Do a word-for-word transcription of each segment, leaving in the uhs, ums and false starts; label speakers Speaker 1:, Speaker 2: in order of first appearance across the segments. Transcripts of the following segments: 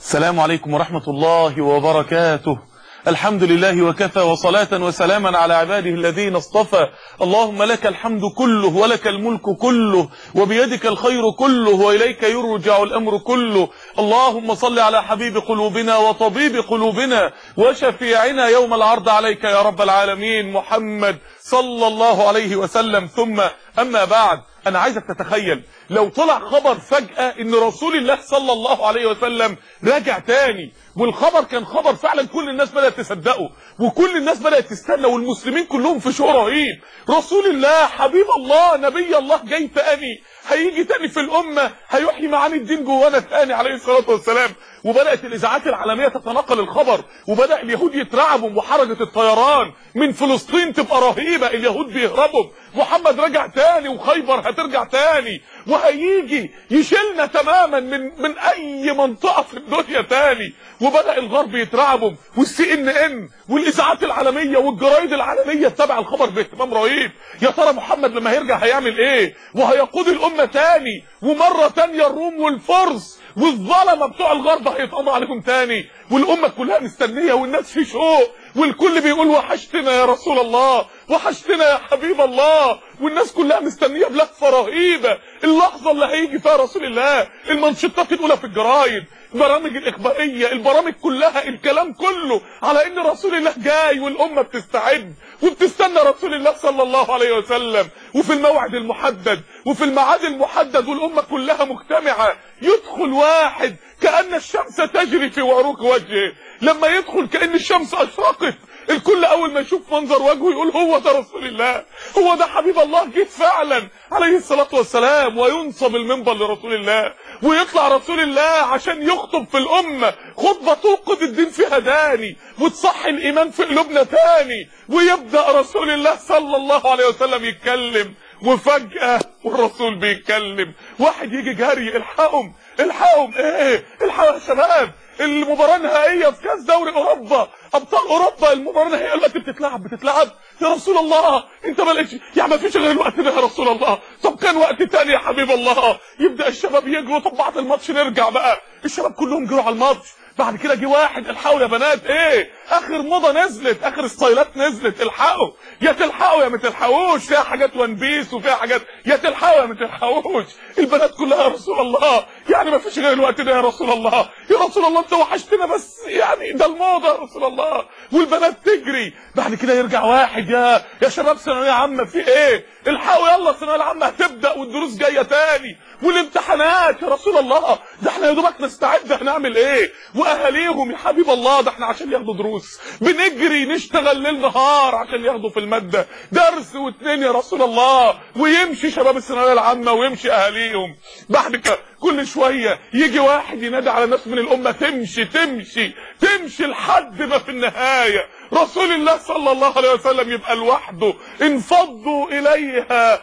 Speaker 1: السلام عليكم ورحمة الله وبركاته. الحمد لله وكفى، وصلاة وسلاما على عباده الذين اصطفى. اللهم لك الحمد كله ولك الملك كله وبيدك الخير كله وإليك يرجع الأمر كله. اللهم صل على حبيب قلوبنا وطبيب قلوبنا وشفيعنا يوم العرض عليك يا رب العالمين، محمد صلى الله عليه وسلم. ثم أما بعد، أنا عايزك تتخيل لو طلع خبر فجأة إن رسول الله صلى الله عليه وسلم راجع تاني، والخبر كان خبر فعلا كل الناس بدأت تصدقه وكل الناس بدأت تستنى والمسلمين كلهم في شعور رهيب. رسول الله حبيب الله نبي الله جاي تاني، هيجي تاني في الأمة، هيحيي معاني الدين جوانا تاني عليه الصلاة والسلام. وبدأت الإذاعات العالمية تتنقل الخبر، وبدأ اليهود يترعبوا، وحركة الطيران من فلسطين تبقى رهيبة، اليهود بيهربوا، محمد رجع تاني وخيبر هترجع تاني وهيجي يشيلنا تماما من من أي منطقة في الدنيا تاني. وبدأ الغرب يترعبوا، والسي ان ان والإذاعات العالمية والجرايد العالمية تتابع الخبر باهتمام رهيب. يا ترى محمد لما هيرجع هيعمل ايه؟ وهيقود الأمة تاني، ومرة تانية الروم والفرس والظلمة بتوع الغرب هيتقضى عليهم تاني، والأمة كلها مستنية والناس في شوق، والكل بيقول وحشتنا يا رسول الله، وحشتنا يا حبيب الله، والناس كلها مستنية بلهفة رهيبة اللحظة اللي هيجي فيها رسول الله. المنشطات الأولى في الجرايد، البرامج الإخبارية، البرامج كلها، الكلام كله على إن رسول الله جاي، والأمة بتستعد وبتستنى رسول الله صلى الله عليه وسلم، وفي الموعد المحدد وفي الميعاد المحدد، والأمة كلها مجتمعة. يدخل واحد كأن الشمس تجري في عروق وجهه، لما يدخل كأن الشمس أشرقت، الكل أول ما يشوف منظر وجهه يقول هو ده رسول الله، هو ده حبيب الله جيت فعلا عليه الصلاة والسلام. وينصب المنبر لرسول الله، ويطلع رسول الله عشان يخطب في الأمة خطبة توقد الدين فيها داني وتصحي الإيمان في قلوبنا تاني. ويبدأ رسول الله صلى الله عليه وسلم يتكلم، وفجأة والرسول بيتكلم واحد يجي جاري، الحقهم الحقهم ايه الحقوا يا شباب، المباراة النهائية في كاس دوري اوروبا، ابطال اوروبا، المباراة النهائية التي بتتلعب بتتلعب يا رسول الله، انت ما لقيتش يعني ما فيش غير الوقت ده يا رسول الله، طب كان وقت تاني يا حبيب الله. يبدأ الشباب يجروا، طب بعد الماتش نرجع بقى، الشباب كلهم جروا على الماتش. بعد كده جه واحد، الحقوا يا بنات، ايه اخر موضه نزلت، اخر ستايلات نزلت، الحقوا يا تلحقوا يا ما تلحقوش، فيها حاجات وان بيس وفيها حاجات، يا تلحقوا يا ما تلحقوش. البنات كلها يا رسول الله، يعني ما فيش غير الوقت ده يا رسول الله، يا رسول الله انت وحشتنا، بس يعني ده الموضه يا رسول الله، والبنات تجري. بعد كده يرجع واحد، يا يا شباب ثانويه عامه في ايه، الحقوا يلا الثانويه العامه هتبدا والدروس جايه تاني والامتحانات يا رسول الله، ده احنا يا دوبك نستعد هنعمل ايه، واهاليهم يا حبيب الله ده احنا عشان ياخدوا دروس بنجري نشتغل ليل نهار عشان ياخدوا في الماده درس واتنين يا رسول الله. ويمشي شباب الثانويه العامه ويمشي اهاليهم. بعد كده كل شويه يجي واحد ينادي على ناس من الامه تمشي تمشي تمشي لحد ما في النهايه رسول الله صلى الله عليه وسلم يبقى لوحده، انفضوا اليها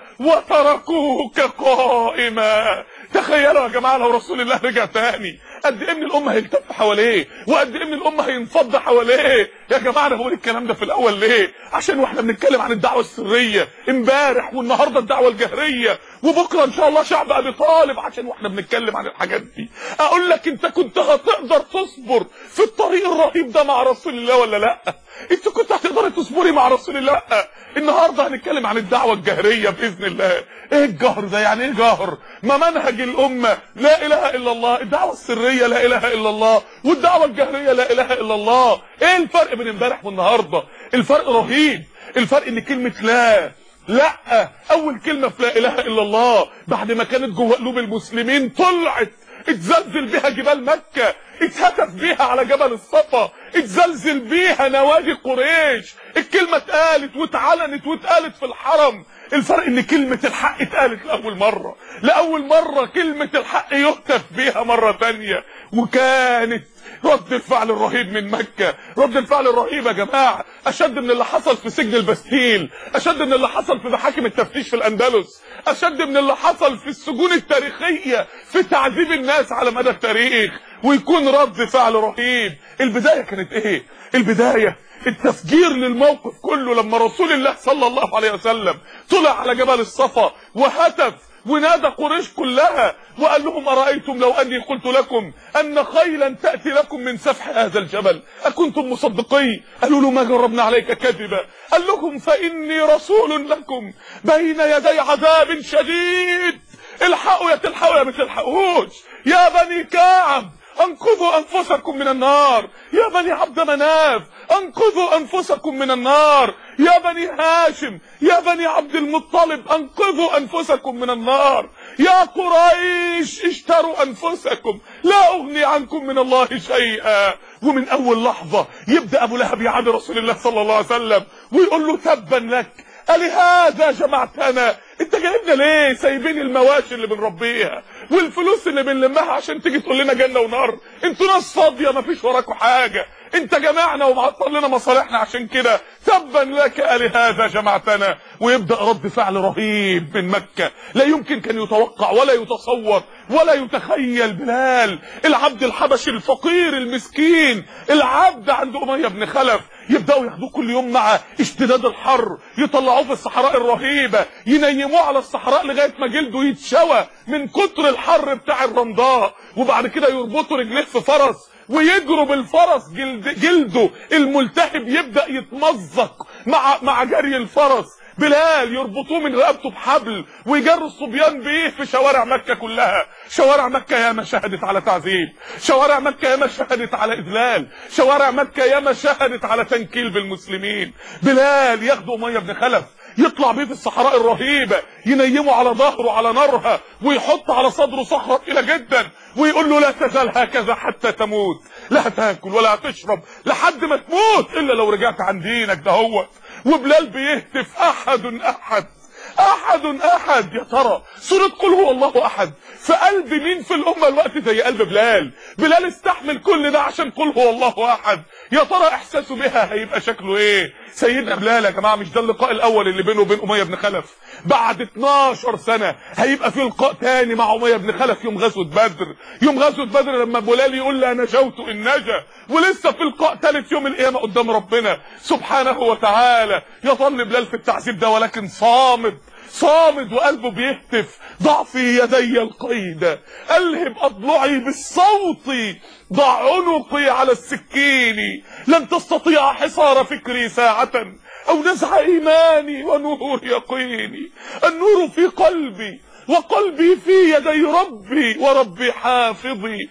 Speaker 1: وتركوك قائما. تخيلوا يا جماعه لو رسول الله رجع تاني، قد ايه من الامه هيلتف حواليه، وقد ايه من الامه هينفض حواليه. يا جماعه انا بقول الكلام ده في الاول ليه؟ عشان واحنا بنتكلم عن الدعوه السريه امبارح، والنهارده الدعوه الجهريه، وبكره ان شاء الله شعب ابي طالب، عشان واحنا بنتكلم عن الحاجات دي اقول لك انت كنت هتقدر تصبر في الطريق الرهيب ده مع رسول الله ولا لا؟ انت كنت هتقدري تصبري مع رسول الله؟ النهارده هنتكلم عن الدعوه الجهريه باذن الله. ايه الجهر ده؟ يعني ايه جهر؟ ما منهج الامه لا اله الا الله، الدعوه السريه لا اله الا الله، والدعوه الجهريه لا اله الا الله. ايه الفرق بين امبارح والنهارده؟ الفرق رهيب. الفرق ان كلمه لا لا اول كلمه في لا اله الا الله بعد ما كانت جوه قلوب المسلمين طلعت اتزلزل بيها جبال مكة، اتهتف بيها على جبل الصفا، اتزلزل بيها نوادي قريش، الكلمة اتقالت واتعلنت واتقالت في الحرم. الفرق ان كلمة الحق اتقالت لأول مرة، لأول مرة كلمة الحق يهتف بيها مرة تانية. وكانت رد الفعل الرهيب من مكة، رد الفعل الرهيب يا جماعة اشد من اللي حصل في سجن البستيل، اشد من اللي حصل في محاكم التفتيش في الاندلس، اشد من اللي حصل في السجون التاريخية في تعذيب الناس على مدى التاريخ، ويكون رد فعل رهيب. البداية كانت ايه؟ البداية التفجير للموقف كله لما رسول الله صلى الله عليه وسلم طلع على جبل الصفا وهتف ونادى قريش كلها وقال لهم أرأيتم لو أني قلت لكم أن خيلا تأتي لكم من سفح هذا الجبل أكنتم مصدقين؟ قالوا له ما جربنا عليك كذبا. قال لهم فإني رسول لكم بين يدي عذاب شديد، الحقوا يا تلحقوا يا ما تلحقوش. يا بني كعب انقذوا انفسكم من النار، يا بني عبد مناف انقذوا انفسكم من النار، يا بني هاشم يا بني عبد المطلب انقذوا انفسكم من النار، يا قريش اشتروا انفسكم لا اغني عنكم من الله شيئا. ومن اول لحظة يبدأ ابو لهب يعادي رسول الله صلى الله عليه وسلم ويقول له تبا لك ألهذا جمعتنا؟ انت جايبنا ليه؟ سايبين المواشي اللي بنربيها والفلوس اللي بنلمها عشان تيجي تقول لنا جنة ونار؟ انتوا ناس فاضية مفيش وراكوا حاجة، انت جمعنا ومعطل لنا مصالحنا عشان كده تبا لك ألهذا جمعتنا. ويبدأ رد فعل رهيب من مكة لا يمكن كان يتوقع ولا يتصور ولا يتخيل. بلال العبد الحبشي الفقير المسكين العبد عند أمية بن خلف يبدأوا ياخدوه كل يوم مع اشتداد الحر، يطلعوه في الصحراء الرهيبة، ينيموه على الصحراء لغاية ما جلده يتشوى من كتر الحر بتاع الرمضاء، وبعد كده يربطوا رجليه في فرس ويجروا بالفرس جلد جلده الملتهب يبدأ يتمزق مع مع جري الفرس. بلال يربطوه من رقبته بحبل ويجروا الصبيان بيه في شوارع مكة كلها. شوارع مكة ياما شهدت على تعذيب، شوارع مكة ياما شهدت على إذلال، شوارع مكة ياما شهدت على تنكيل بالمسلمين. بلال ياخدوا أمية بن خلف يطلع بيه في الصحراء الرهيبة ينيمه على ظهره على نارها ويحط على صدره صخرة تقيلة جدا ويقول له لا تزال هكذا حتى تموت، لا تاكل ولا تشرب لحد ما تموت الا لو رجعت عن دينك دهوت. وبلال بيهتف احد احد احد احد. يا ترى سورة قل هو الله احد في قلب مين في الامه الوقت زي قلب بلال؟ بلال استحمل كل ده عشان قل هو الله احد. يا ترى احساسه بها هيبقى شكله ايه؟ سيدنا بلال يا جماعه مش ده اللقاء الاول اللي بينه وبين اميه بن خلف، بعد اتناشر سنه هيبقى في لقاء تاني مع اميه بن خلف يوم غزوه بدر. يوم غزوه بدر لما بلال يقول لا نجوت ان نجا، ولسه في لقاء ثالث يوم القيامه قدام ربنا سبحانه وتعالى. يظل بلال في التعذيب ده ولكن صامد صامد وقلبه بيهتف ضع في يدي القيد ألهب أضلعي بالصوت ضع عنقي على السكين لن تستطيع حصار فكري ساعة أو نزع إيماني ونور يقيني. النور في قلبي وقلبي في يدي ربي وربي حافظي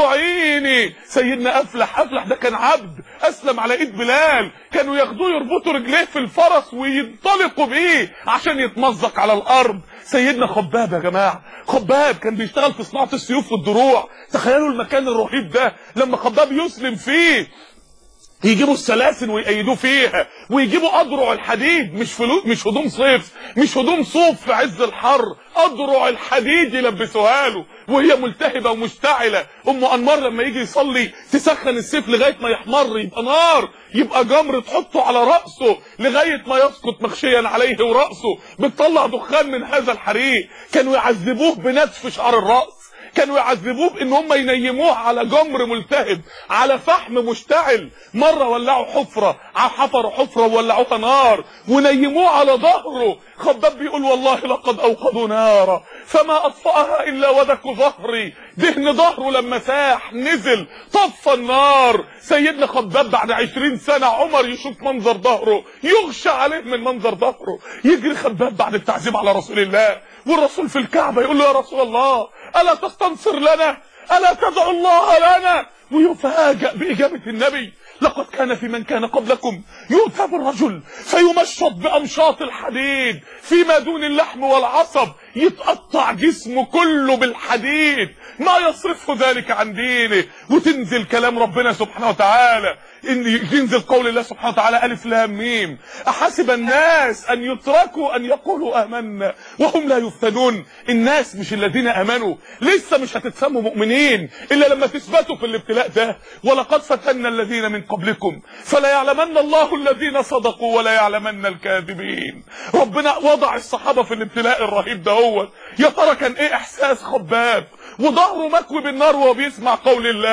Speaker 1: ومعيني. سيدنا أفلح أفلح ده كان عبد أسلم على إيد بلال، كانوا ياخدوه يربطوا رجليه في الفرس وينطلقوا بيه عشان يتمزق على الأرض. سيدنا خباب يا جماعة، خباب كان بيشتغل في صناعة السيوف والدروع. تخيلوا المكان الرهيب ده لما خباب يسلم فيه يجيبوا السلاسل ويقيدوه فيها ويجيبوا اضرع الحديد، مش فلوس مش هدوم صيف مش هدوم صوف في عز الحر، اضرع الحديد يلبسوها له وهي ملتهبه ومشتعله. ام انمار لما يجي يصلي تسخن السيف لغايه ما يحمر يبقى نار، يبقى جمر تحطه على راسه لغايه ما يسقط مغشيا عليه وراسه بتطلع دخان من هذا الحريق. كانوا يعذبوه بنتف شعر الراس، كانوا يعذبوه بان هم ينيموه على جمر ملتهب على فحم مشتعل. مره ولعوا حفره حفروا حفره وولعوها نار ونيموه على ظهره. خباب بيقول والله لقد اوقدوا نارا فما اطفاها الا ودك ظهري، دهن ظهره لما ساح نزل طفى النار. سيدنا خباب بعد عشرين سنه عمر يشوف منظر ظهره يغشى عليه من منظر ظهره. يجري خباب بعد التعذيب على رسول الله والرسول في الكعبه يقول له يا رسول الله ألا تستنصر لنا؟ ألا تدعو الله لنا؟ ويفاجأ بإجابة النبي لقد كان في من كان قبلكم يؤتى بالرجل فيمشط بأمشاط الحديد فيما دون اللحم والعصب، يتقطع جسمه كله بالحديد ما يصرفه ذلك عن دينه. وتنزل كلام ربنا سبحانه وتعالى، إن ينزل قول الله سبحانه وتعالى ألف لام ميم أحسب الناس أن يتركوا أن يقولوا آمنا وهم لا يفتنون. الناس مش الذين آمنوا، لسه مش هتتسموا مؤمنين إلا لما تثبتوا في الابتلاء ده. ولقد فتنا الذين من قبلكم فلا يعلمن الله الذين صدقوا ولا يعلمن الكاذبين. ربنا وضع الصحابة في الابتلاء الرهيب ده. هو يا ترى كان ايه احساس خباب وظهره مكوي بالنار وهو بيسمع قول الله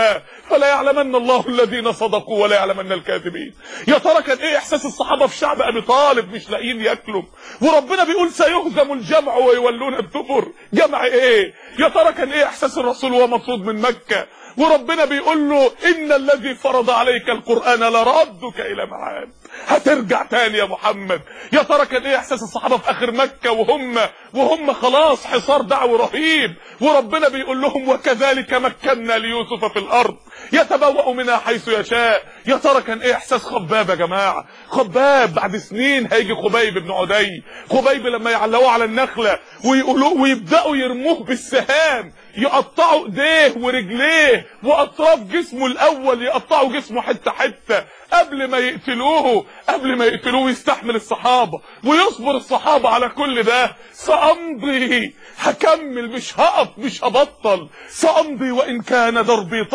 Speaker 1: فلا يعلمن الله الذين صدقوا ولا يعلمن الكاذبين. يا ترى كان ايه احساس الصحابه في شعب ابي طالب مش لاقيين ياكلوا، وربنا بيقول سيهزم الجمع ويولون الدبر؟ جمع ايه؟ يا ترى كان ايه احساس الرسول وهو مطرود من مكه وربنا بيقول له ان الذي فرض عليك القران لردك الى معاد، هترجع تاني يا محمد؟ يا ترى كان ايه احساس الصحابه في اخر مكه وهم وهم خلاص حصار دعوي رهيب وربنا بيقول لهم وكذلك مكنا ليوسف في الارض يتبوأ منها حيث يشاء؟ يا ترى كان ايه احساس خباب يا جماعه؟ خباب بعد سنين هيجي خبيب بن عدي، خبيب لما يعلقوه على النخله ويقولوا ويبداوا يرموه بالسهام، يقطعوا ايديه ورجليه واطراف جسمه الاول، يقطعوا جسمه حته حته قبل ما يقتلوه، قبل ما يقتلوه يستحمل الصحابه ويصبر الصحابه على كل ده. سأمضي، هكمل، مش هقف، مش هبطل. سأمضي وإن كان دربي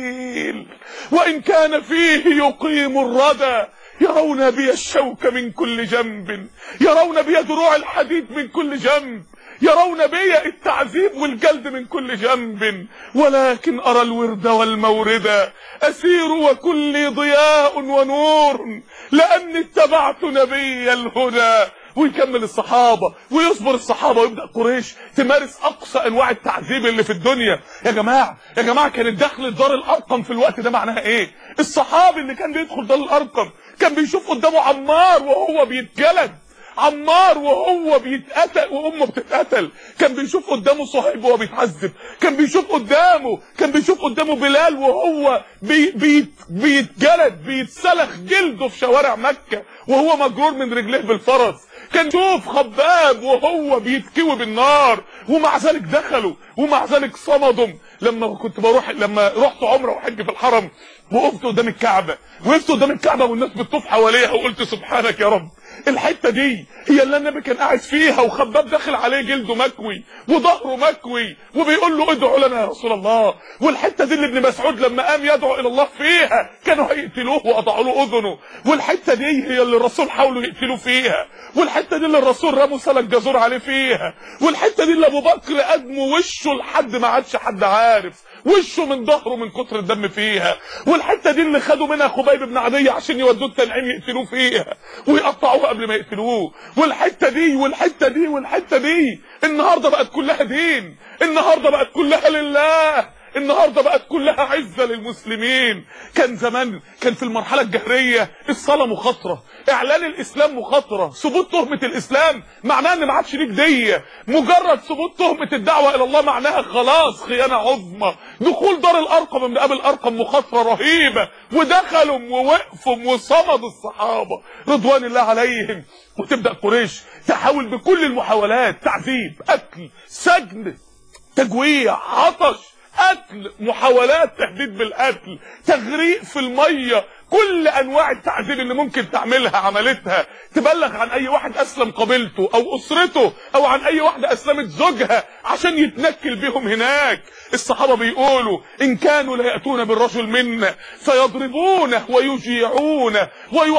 Speaker 1: طويل وإن كان فيه يقيم الردى، يرون بي الشوك من كل جنب، يرون بي دروع الحديد من كل جنب، يرون بي التعذيب والجلد من كل جنب، ولكن أرى الورد والمورد أسير وكلي ضياء ونور لأني اتبعت نبي الهدى. ويكمل الصحابة ويصبر الصحابة ويبدأ قريش تمارس أقصى أنواع التعذيب اللي في الدنيا. يا جماعة يا جماعة كانت دخل دار الأرقم في الوقت ده معناها إيه؟ الصحابي اللي كان بيدخل دار الأرقم كان بيشوف قدامه عمار وهو بيتجلد، عمار وهو بيتقتل وامه بتتقتل، كان بيشوف قدامه صهيب وهو بيتعذب، كان بيشوف قدامه كان بيشوف قدامه بلال وهو بي بي بيتجلد بيتسلخ جلده في شوارع مكة وهو مجرور من رجليه بالفرس، كان يشوف خباب وهو بيتكوي بالنار ومع ذلك دخلوا ومع ذلك صمدوا. لما كنت بروح لما رحت عمره وحج في الحرم وقفت قدام الكعبه وقفت قدام الكعبه والناس بتطوف حواليها وقلت سبحانك يا رب، الحته دي هي اللي النبي كان قاعد فيها وخباب داخل عليه جلده مكوي وظهره مكوي وبيقول له ادعو لنا يا رسول الله، والحته دي اللي ابن مسعود لما قام يدعو الى الله فيها كانوا هيقتلوه وقطعوا له اذنه، والحته دي هي اللي الرسول حاولوا يقتلوه فيها، والحته دي اللي الرسول رموا سلك جزور عليه فيها، والحته دي اللي ابو بكر ادمه وشه لحد ما عادش حد عارف وشه من ظهره من كتر الدم فيها، والحته دي اللي خدوا منها خبيب بن عدي عشان يودوه التنعيم يقتلوه فيها ويقطعوه قبل ما يقتلوه، والحته دي والحته دي والحته دي النهارده بقت كلها دين، النهارده بقت كلها لله، النهارده بقت كلها عزه للمسلمين. كان زمان كان في المرحله الجهريه الصلاه مخاطره، اعلان الاسلام مخاطره، ثبوت تهمه الاسلام معناها ان ما عادش ليك ديه، مجرد ثبوت تهمه الدعوه الى الله معناها خلاص خيانه عظمى. دخول دار الارقم من قبل الارقم مخاطره رهيبه، ودخلوا ووقفوا وصمدوا الصحابه رضوان الله عليهم. وتبدا قريش تحاول بكل المحاولات، تعذيب، قتل، سجن، تجويع، عطش، قتل، محاولات تهديد بالقتل، تغريق في الميه، كل انواع التعذيب اللي ممكن تعملها عملتها، تبلغ عن اي واحد اسلم قبيلته او اسرته او عن اي واحده اسلمت زوجها عشان يتنكل بيهم هناك. الصحابه بيقولوا ان كانوا لا ياتون بالرجل منا فيضربونه ويجيعونه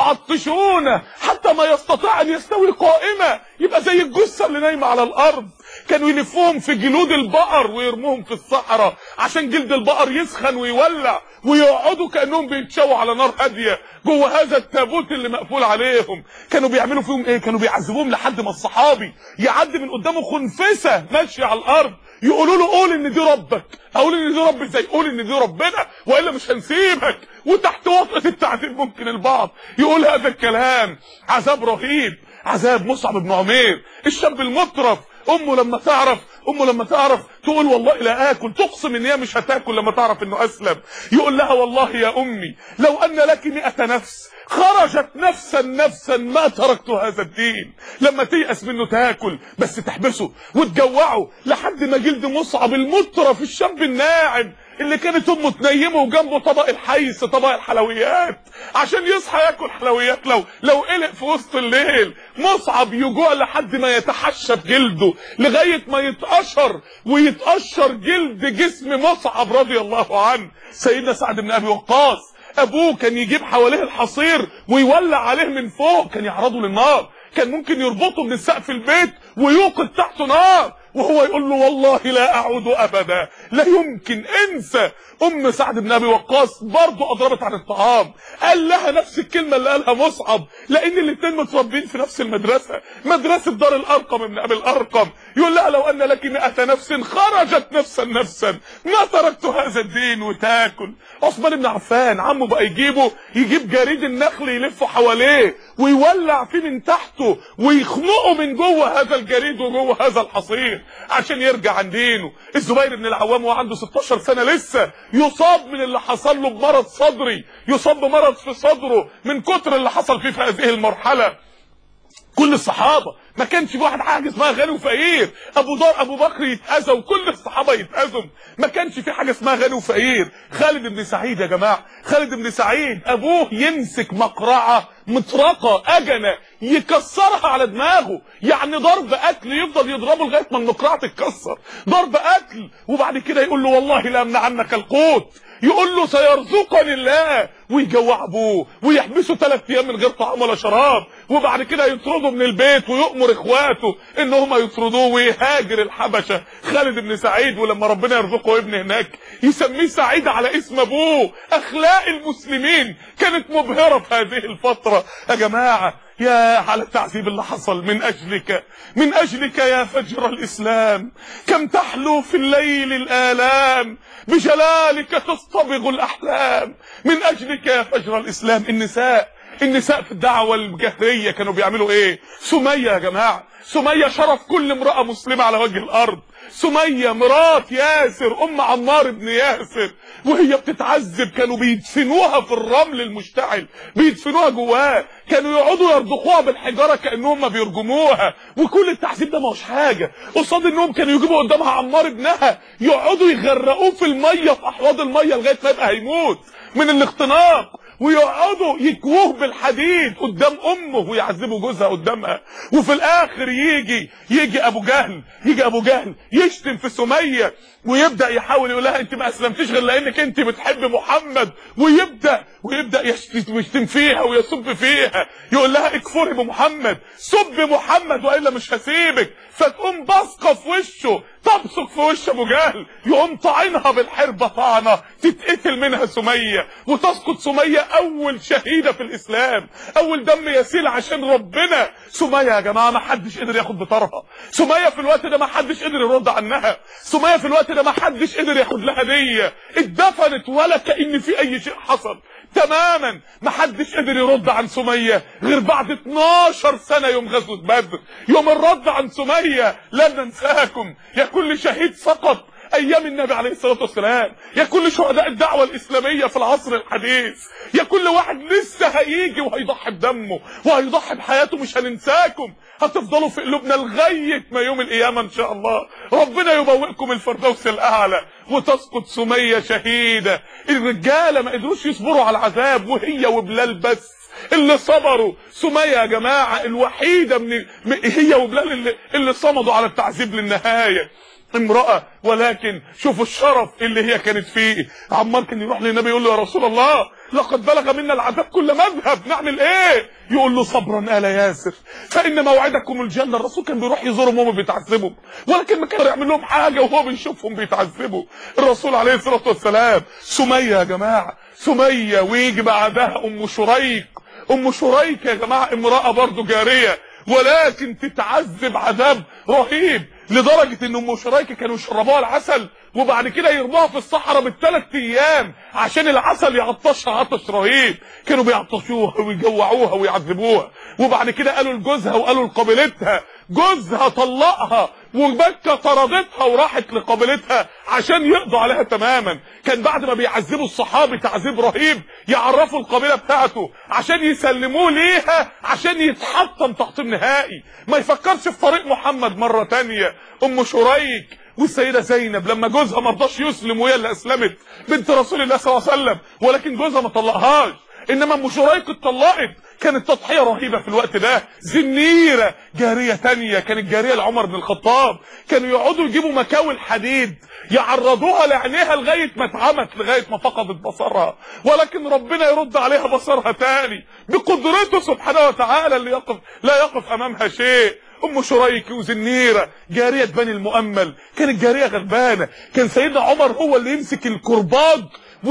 Speaker 1: ويعطشونه حتى ما يستطيع ان يستوي قائمه، يبقى زي الجثه اللي نايمه على الارض. كانوا يلفوهم في جلود البقر ويرموهم في الصحراء عشان جلد البقر يسخن ويولع ويقعدوا كانهم بيتشووا على نار هاديه جوه هذا التابوت اللي مقفول عليهم. كانوا بيعملوا فيهم ايه؟ كانوا بيعذبوهم لحد ما الصحابي يعدي من قدامه خنفسه ماشيه على الارض، يقولوا له قول ان دي ربك، اقول ان دي رب ازاي؟ قول ان دي ربنا والا مش هنسيبك. وتحت وطأة التعذيب ممكن البعض يقول هذا الكلام. عذاب رهيب، عذاب مصعب بن عمير الشاب المطرف. امه لما تعرف امه لما تعرف تقول والله لا اكل، تقسم ان هي مش هتاكل لما تعرف انه اسلم. يقول لها والله يا امي لو ان لك مئة نفس خرجت نفسا نفسا ما تركت هذا الدين. لما تيأس منه تاكل بس تحبسه وتجوعه لحد ما جلد مصعب المطرف الشاب الناعم اللي كانت امه تنيمه وجنبه طبق الحيس طبق الحلويات عشان يصحى ياكل حلويات لو لو قلق في وسط الليل. مصعب يجوع لحد ما يتحشى بجلده لغايه ما يتقشر ويتقشر جلد جسم مصعب رضي الله عنه. سيدنا سعد بن ابي وقاص ابوه كان يجيب حواليه الحصير ويولع عليه من فوق، كان يعرضه للنار، كان ممكن يربطه من سقف البيت ويوقد تحته نار وهو يقول له والله لا اعود ابدا، لا يمكن، انسى. ام سعد بن ابي وقاص برضه اضربت عن الطعام، قال لها نفس الكلمه اللي قالها مصعب، لان الاثنين متربين في نفس المدرسه، مدرسه دار الارقم ابن ابي الارقم. يقول لها لو ان لك مئة نفس خرجت نفسا نفسا ما تركت هذا الدين. وتاكل. عثمان بن عفان عمه بقى يجيبه، يجيب جريد النخل يلفه حواليه ويولع فيه من تحته ويخنقه من جوه هذا الجريد وجوه هذا الحصير عشان يرجع عن دينه. الزبير بن العوام وعنده ستاشر سنه لسه يصاب من اللي حصل له بمرض صدري، يصاب بمرض في صدره من كتر اللي حصل فيه في هذه المرحله. كل الصحابه ما كانش في واحد حاجه اسمها غني وفقير، ابو دار ابو بكر يتأذى وكل الصحابه يتأذوا، ما كانش في حاجه اسمها غني وفقير. خالد بن سعيد يا جماعه، خالد بن سعيد ابوه يمسك مقرعه مطرقه اجنه يكسرها على دماغه، يعني ضرب قتل، يفضل يضربه لغايه ما المقرعه تتكسر، ضرب قتل. وبعد كده يقول له والله لا امنعنك القوت، يقول له سيرزقني الله، ويجوع ابوه ويحبسه ثلاث ايام من غير طعام ولا شراب، وبعد كده يطرده من البيت ويؤمر اخواته ان هم يطردوه ويهاجر الحبشه. خالد بن سعيد ولما ربنا يرزقه ابن هناك يسميه سعيد على اسم ابوه. اخلاق المسلمين كانت مبهره في هذه الفتره يا جماعه. يا على التعذيب اللي حصل من اجلك، من اجلك يا فجر الاسلام، كم تحلو في الليل الالام، بجلالك تصطبغ الاحلام. من اجلك يا فجر الاسلام. النساء النساء في الدعوه الجهريه كانوا بيعملوا ايه؟ سميه يا جماعه، سميه شرف كل امراه مسلمه على وجه الارض. سميه مرات ياسر ام عمار بن ياسر وهي بتتعذب كانوا بيدفنوها في الرمل المشتعل، بيدفنوها جواه، كانوا يقعدوا يرضخوها بالحجاره كانهم ما بيرجموها. وكل التعذيب ده ما هوش حاجه قصاد انهم كانوا يجيبوا قدامها عمار ابنها يقعدوا يغرقوه في الميه، في احواض الميه لغايه ما يبقى هيموت من الاختناق، ويقعدوا يكووه بالحديد قدام امه ويعذبوا جوزها قدامها. وفي الاخر يجي يجي ابو جهل يجي ابو جهل يشتم في سميه ويبدا يحاول يقول لها انت ما اسلمتيش غير لانك انت بتحب محمد، ويبدا ويبدا يشتم فيها ويسب فيها، يقول لها اكفري بمحمد، سب محمد والا مش هسيبك. فتقوم بصقه في وشه، تبصق في وش ابو جهل، يقوم طعنها بالحربه طعنه تتقتل منها سميه، وتسقط سميه اول شهيده في الاسلام، اول دم يسيل عشان ربنا. سميه يا جماعه ما حدش قدر ياخد بطارها، سميه في الوقت ده ما حدش قدر يرد عنها، سميه في الوقت ده ما حدش قدر ياخد لها هديه، اتدفنت ولا كأن في اي شيء حصل تماما. ما حدش قدر يرد عن سميه غير بعد اتناشر سنه يوم غزوه بدر، يوم الرد عن سميه. لن ننساكم يا كل شهيد سقط ايام النبي عليه الصلاه والسلام، يا كل شهداء الدعوه الاسلاميه في العصر الحديث، يا كل واحد لسه هيجي وهيضحي بدمه وهيضحي بحياته، مش هننساكم، هتفضلوا في قلوبنا لغايه ما يوم القيامه ان شاء الله. ربنا يبوئكم الفردوس الاعلى. وتسقط سميه شهيده. الرجاله ما قدروش يصبروا على العذاب وهي وبلال بس اللي صبروا. سميه يا جماعه الوحيده من هي وبلال اللي, اللي صمدوا على التعذيب للنهايه. امرأة، ولكن شوفوا الشرف اللي هي كانت فيه. عمار كان يروح للنبي يقول له يا رسول الله لقد بلغ منا العذاب كل مذهب، نعمل ايه؟ يقول له صبرا آل ياسر فإن موعدكم الجنة. الرسول كان بيروح يزورهم وهم بيتعذبوا، ولكن ما كان يعمل لهم حاجة وهو بيشوفهم بيتعذبوا. الرسول عليه الصلاة والسلام. سمية يا جماعة، سمية، ويجي بعدها ام شريك. ام شريك يا جماعة امرأة برضو جارية، ولكن تتعذب عذاب رهيب لدرجة ان ام شريك كانوا يشربوها العسل وبعد كده يرموها في الصحراء بالثلاث ايام عشان العسل يعطشها عطش رهيب. كانوا بيعطشوها ويجوعوها ويعذبوها. وبعد كده قالوا لجوزها وقالوا لقابلتها، جوزها طلقها ومكة طردتها وراحت لقابلتها عشان يقضوا عليها تماما. كان بعد ما بيعذبوا الصحابي تعذيب رهيب يعرفوا القبيله بتاعته عشان يسلموه ليها عشان يتحطم تحطيم نهائي، ما يفكرش في طريق محمد مره تانية. ام شريك والسيده زينب لما جوزها ما رضاش يسلم وهي اللي اسلمت، بنت رسول الله صلى الله عليه وسلم، ولكن جوزها ما طلقهاش، انما ام شريك اتطلقت. كانت تضحيه رهيبه في الوقت ده. زنيره جاريه تانية كانت جاريه لعمر بن الخطاب، كانوا يقعدوا يجيبوا مكاوي حديد يعرضوها لعينيها لغايه ما اتعمت، لغايه ما فقدت بصرها، ولكن ربنا يرد عليها بصرها تاني بقدرته سبحانه وتعالى اللي يقف لا يقف امامها شيء. ام شريك وزنيره جاريه بني المؤمل، كانت جاريه غلبانه، كان سيدنا عمر هو اللي يمسك الكرباج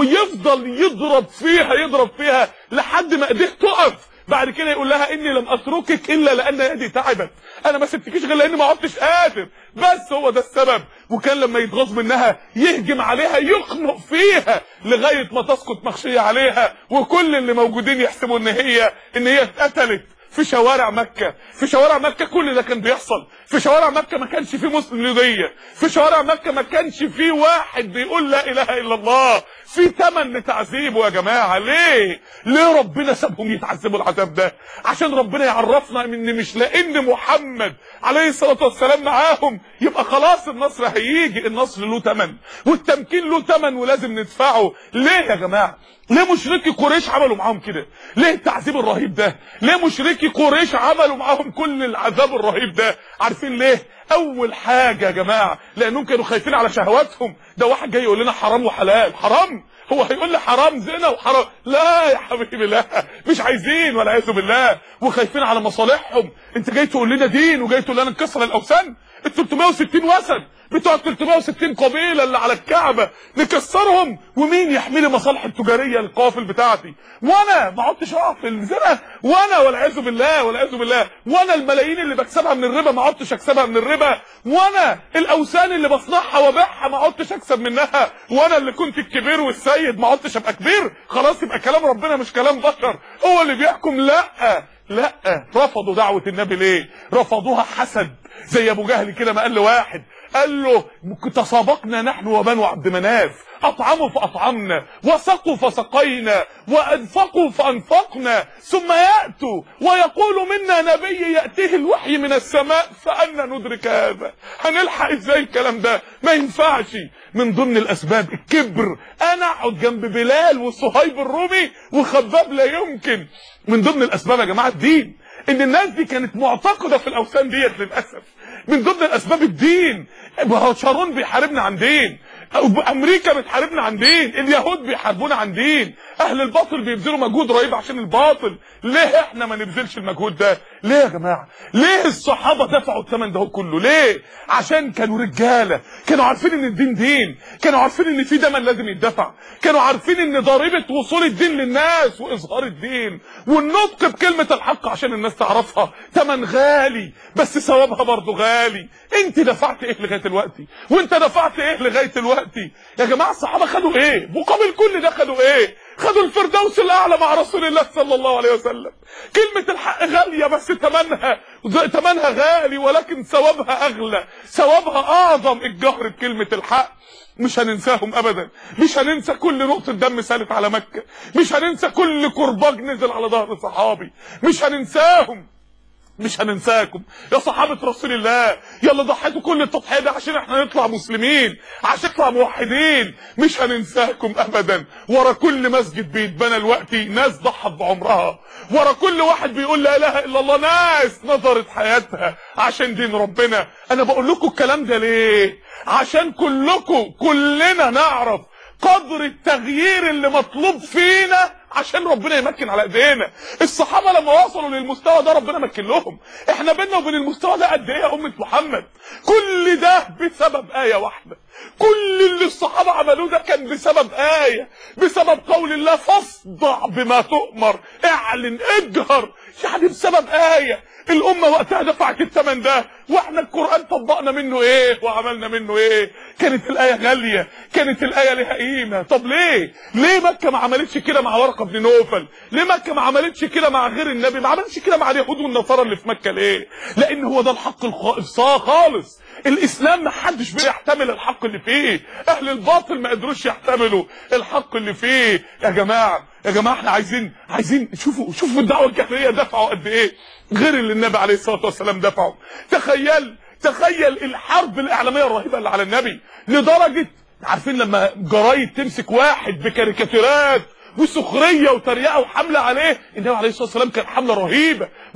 Speaker 1: ويفضل يضرب فيها يضرب فيها لحد ما ايديه تقف، بعد كده يقول لها اني لم اتركك الا لان يدي تعبت، انا ما سبتكيش غير لاني ما عدتش قادر، بس هو ده السبب. وكان لما يتغاظ منها يهجم عليها يخنق فيها لغايه ما تسقط مغشيه عليها، وكل اللي موجودين يحسبوا ان هي ان هي اتقتلت. في شوارع مكة، في شوارع مكة كل ده كان بيحصل، في شوارع مكة ما كانش فيه مسلم يهودية، في شوارع مكة ما كانش فيه واحد بيقول لا اله الا الله، في تمن لتعذيبه يا جماعة. ليه؟ ليه ربنا سابهم يتعذبوا العذاب ده؟ عشان ربنا يعرفنا ان مش لان محمد عليه الصلاة والسلام معاهم يبقى خلاص النصر هيجي، النصر له تمن والتمكين له تمن ولازم ندفعه. ليه يا جماعة؟ ليه مشركي قريش عملوا معاهم كده؟ ليه التعذيب الرهيب ده؟ ليه مشركي قريش عملوا معاهم كل العذاب الرهيب ده؟ عارفين ليه؟ اول حاجة يا جماعة لانهم كانوا خايفين على شهواتهم. ده واحد جاي يقول لنا حرام وحلال، حرام هو هيقول لي حرام زنا وحرام؟ لا يا حبيبي لا، مش عايزين والعياذ بالله، وخايفين على مصالحهم. انت جاي تقول لنا دين وجاي تقول لنا نكسر الاوثان؟ ال ثلاثمائة وستين وثن بتوع ال ثلاثمائة وستين قبيله اللي على الكعبه نكسرهم؟ ومين يحمي لي مصالح التجاريه القوافل بتاعتي؟ وانا ما عدتش اقع في الزنا؟ وانا والعياذ بالله والعياذ بالله، وانا الملايين اللي بكسبها من الربا ما عدتش اكسبها من الربا؟ وانا الاوثان اللي بصنعها وابيعها ما عدتش اكسب منها؟ وانا اللي كنت الكبير والسيد ما عدتش ابقى كبير؟ خلاص يبقى كلام ربنا مش كلام بشر هو اللي بيحكم؟ لا لا. رفضوا دعوه النبي ليه؟ رفضوها حسد، زي ابو جهل كده ما قال لواحد، قال له تسابقنا نحن وبنو عبد مناف، اطعموا فاطعمنا وسقوا فسقينا وانفقوا فانفقنا، ثم ياتوا ويقول منا نبي ياتيه الوحي من السماء فانا ندرك هذا؟ هنلحق ازاي الكلام ده؟ ما ينفعش. من ضمن الاسباب الكبر، انا اقعد جنب بلال وصهيب الرومي وخباب لا يمكن. من ضمن الاسباب يا جماعه الدين، ان الناس دي كانت معتقده في الاوثان ديت للاسف. من ضمن الاسباب الدين، شارون بيحاربنا عن دين، امريكا بتحاربنا عن دين، اليهود بيحاربونا عن دين، اهل الباطل بيبذلوا مجهود رهيب عشان الباطل. ليه احنا ما نبذلش المجهود ده؟ ليه يا جماعه؟ ليه الصحابه دفعوا الثمن ده كله؟ ليه؟ عشان كانوا رجاله، كانوا عارفين ان الدين دين، كانوا عارفين ان في دم لازم يدفع، كانوا عارفين ان ضريبه وصول الدين للناس واظهار الدين والنطق بكلمه الحق عشان الناس تعرفها ثمن غالي، بس ثوابها برضه غالي. انت دفعت ايه لغايه دلوقتي؟ وانت دفعت ايه لغايه دلوقتي؟ يا جماعه الصحابه خدوا ايه مقابل كل ده؟ خدوا ايه؟ خدوا الفردوس الاعلى مع رسول الله صلى الله عليه وسلم. كلمه الحق غاليه بس ثمنها ثمنها غالي، ولكن ثوابها اغلى، ثوابها اعظم. الجهر بكلمه الحق مش هننساهم ابدا، مش هننسى كل نقطه دم سالت على مكه، مش هننسى كل كرباج نزل على ظهر صحابي، مش هننساهم، مش هننساكم يا صحابة رسول الله، يلا ضحيتوا كل التضحية ده عشان احنا نطلع مسلمين، عشان نطلع موحدين. مش هننساكم ابدا. ورا كل مسجد بيتبنى دلوقتي ناس ضحت بعمرها، ورا كل واحد بيقول لا اله الا الله ناس نظرت حياتها عشان دين ربنا. انا بقول لكم الكلام ده ليه؟ عشان كلكم كلنا نعرف قدر التغيير اللي مطلوب فينا عشان ربنا يمكن على ايدينا. الصحابه لما وصلوا للمستوى ده ربنا مكن لهم. احنا بينا وبين المستوى ده قد ايه يا امه محمد؟ كل ده بسبب ايه واحده. كل اللي الصحابه عملوه ده كان بسبب ايه، بسبب قول الله فاصدع بما تؤمر، اعلن اجهر، يعني بسبب ايه. الامه وقتها دفعت الثمن ده، واحنا القران طبقنا منه ايه وعملنا منه ايه؟ كانت الايه غاليه، كانت الايه لها قيمه. طب ليه؟ ليه مكه ما عملتش كده مع ورقه بن نوفل؟ ليه مكه ما عملتش كده مع غير النبي؟ ما عملتش كده مع اليهود والنصارى اللي في مكه ليه؟ لان هو ده الحق الصا خالص. الاسلام ما حدش بيحتمل الحق اللي فيه، اهل الباطل ما قدروش يحتملوا الحق اللي فيه. يا جماعه يا جماعه احنا عايزين عايزين شوفوا شوفوا الدعوه الجاهليه دفعوا قد ايه غير اللي النبي عليه الصلاه والسلام دفعه. تخيل تخيل الحرب الاعلاميه الرهيبه اللي على النبي، لدرجه عارفين لما جرايد تمسك واحد بكاريكاتيرات وسخريه وتريقه وحمله عليه، النبي عليه الصلاه والسلام كان حمله رهيبه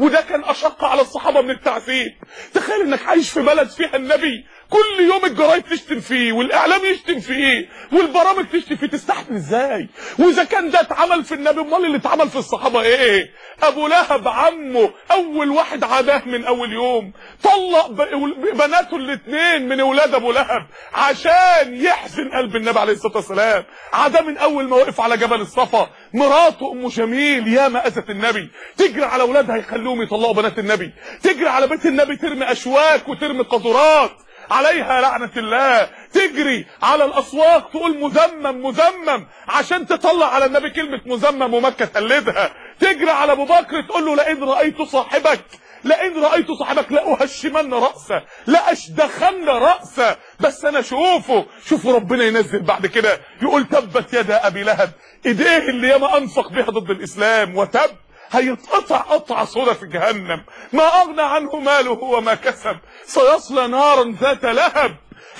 Speaker 1: وده كان اشق على الصحابه من التعذيب. تخيل انك عايش في بلد فيها النبي كل يوم الجرايد تشتم فيه والاعلام يشتم فيه والبرامج تشتم فيه، تستحمل ازاي؟ واذا كان ده اتعمل في النبي امال اللي اتعمل في الصحابه ايه؟ ابو لهب عمه اول واحد عداه من اول يوم، طلق بناته الاثنين من اولاد ابو لهب عشان يحزن قلب النبي عليه الصلاه والسلام، عداه من اول ما وقف على جبل الصفا. مراته ام جميل ياما اذت النبي، تجري على اولادها يخلوهم يطلقوا بنات النبي، تجري على بيت النبي ترمي اشواك وترمي قاذورات عليها لعنة الله، تجري على الاسواق تقول مذمم مذمم عشان تطلع على النبي كلمة مذمم ومكة تقلدها، تجري على ابو بكر تقول له لئن رأيت صاحبك لئن رأيت صاحبك لأهشمن رأسه لأشدخن رأسه، بس انا شوفه شوفوا ربنا ينزل بعد كده يقول تبت يدا ابي لهب، ايديه اللي ياما انفق بها ضد الاسلام وتب، هيتقطع قطعة سودا في جهنم، ما اغنى عنه ماله وما كسب، سيصلى نارا ذات لهب،